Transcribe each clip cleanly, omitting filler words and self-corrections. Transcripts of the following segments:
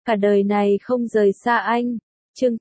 Cả đời này không rời xa anh. Chương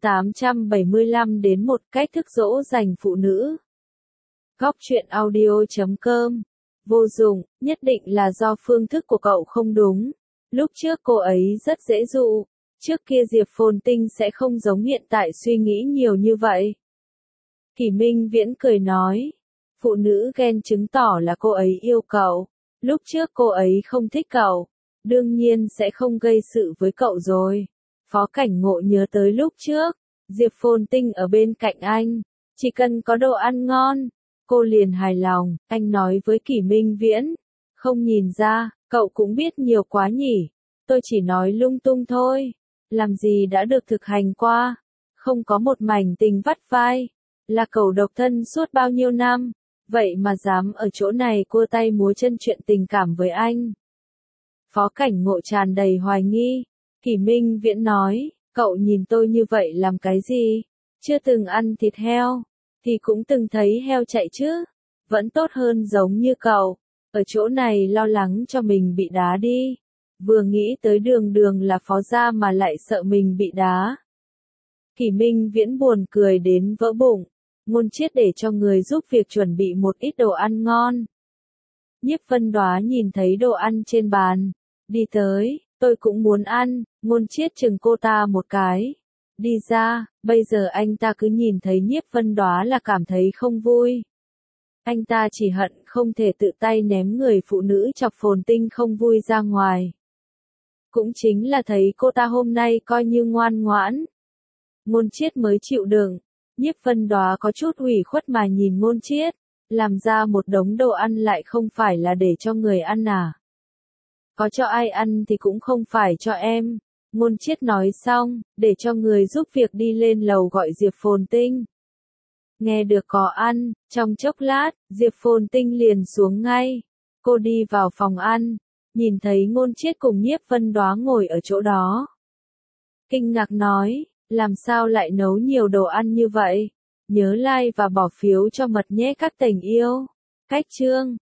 875 đến một cách thức dỗ dành phụ nữ. Góc truyện audio.com. Vô dụng, nhất định là do phương thức của cậu không đúng. Lúc trước cô ấy rất dễ dụ. Trước kia Diệp Phồn Tinh sẽ không giống hiện tại suy nghĩ nhiều như vậy. Kỷ Minh Viễn cười nói. Phụ nữ ghen chứng tỏ là cô ấy yêu cậu. Lúc trước cô ấy không thích cậu. Đương nhiên sẽ không gây sự với cậu rồi. Phó Cảnh Ngộ nhớ tới lúc trước. Diệp Phồn Tinh ở bên cạnh anh. Chỉ cần có đồ ăn ngon. Cô liền hài lòng. Anh nói với Kỷ Minh Viễn. Không nhìn ra, cậu cũng biết nhiều quá nhỉ. Tôi chỉ nói lung tung thôi. Làm gì đã được thực hành qua. Không có một mảnh tình vắt vai. Là cậu độc thân suốt bao nhiêu năm. Vậy mà dám ở chỗ này cua tay múa chân chuyện tình cảm với anh. Phó Cảnh Ngộ tràn đầy hoài nghi. Kỷ Minh Viễn nói, cậu nhìn tôi như vậy làm cái gì? Chưa từng ăn thịt heo, thì cũng từng thấy heo chạy chứ. Vẫn tốt hơn giống như cậu, ở chỗ này lo lắng cho mình bị đá đi. Vừa nghĩ tới Đường Đường là phó gia mà lại sợ mình bị đá. Kỷ Minh Viễn buồn cười đến vỡ bụng. Ngôn Chiết để cho người giúp việc chuẩn bị một ít đồ ăn ngon. Nhiếp Vân Đoá nhìn thấy đồ ăn trên bàn. Đi tới, tôi cũng muốn ăn. Ngôn Chiết chừng cô ta một cái. Đi ra, bây giờ anh ta cứ nhìn thấy Nhiếp Vân Đoá là cảm thấy không vui. Anh ta chỉ hận không thể tự tay ném người phụ nữ chọc Phồn Tinh không vui ra ngoài. Cũng chính là thấy cô ta hôm nay coi như ngoan ngoãn. Ngôn Chiết mới chịu đựng. Nhiếp Vân Đoá có chút ủy khuất mà nhìn Ngôn Chiết. Làm ra một đống đồ ăn lại không phải là để cho người ăn à? Có cho ai ăn thì cũng không phải cho em. Ngôn Chiết nói xong, để cho người giúp việc đi lên lầu gọi Diệp Phồn Tinh. Nghe được có ăn, trong chốc lát, Diệp Phồn Tinh liền xuống ngay. Cô đi vào phòng ăn, nhìn thấy Ngôn Chiết cùng Nhiếp Vân Đoá ngồi ở chỗ đó. Kinh ngạc nói, làm sao lại nấu nhiều đồ ăn như vậy? Nhớ like và bỏ phiếu cho Mật nhé các tình yêu. Cách chương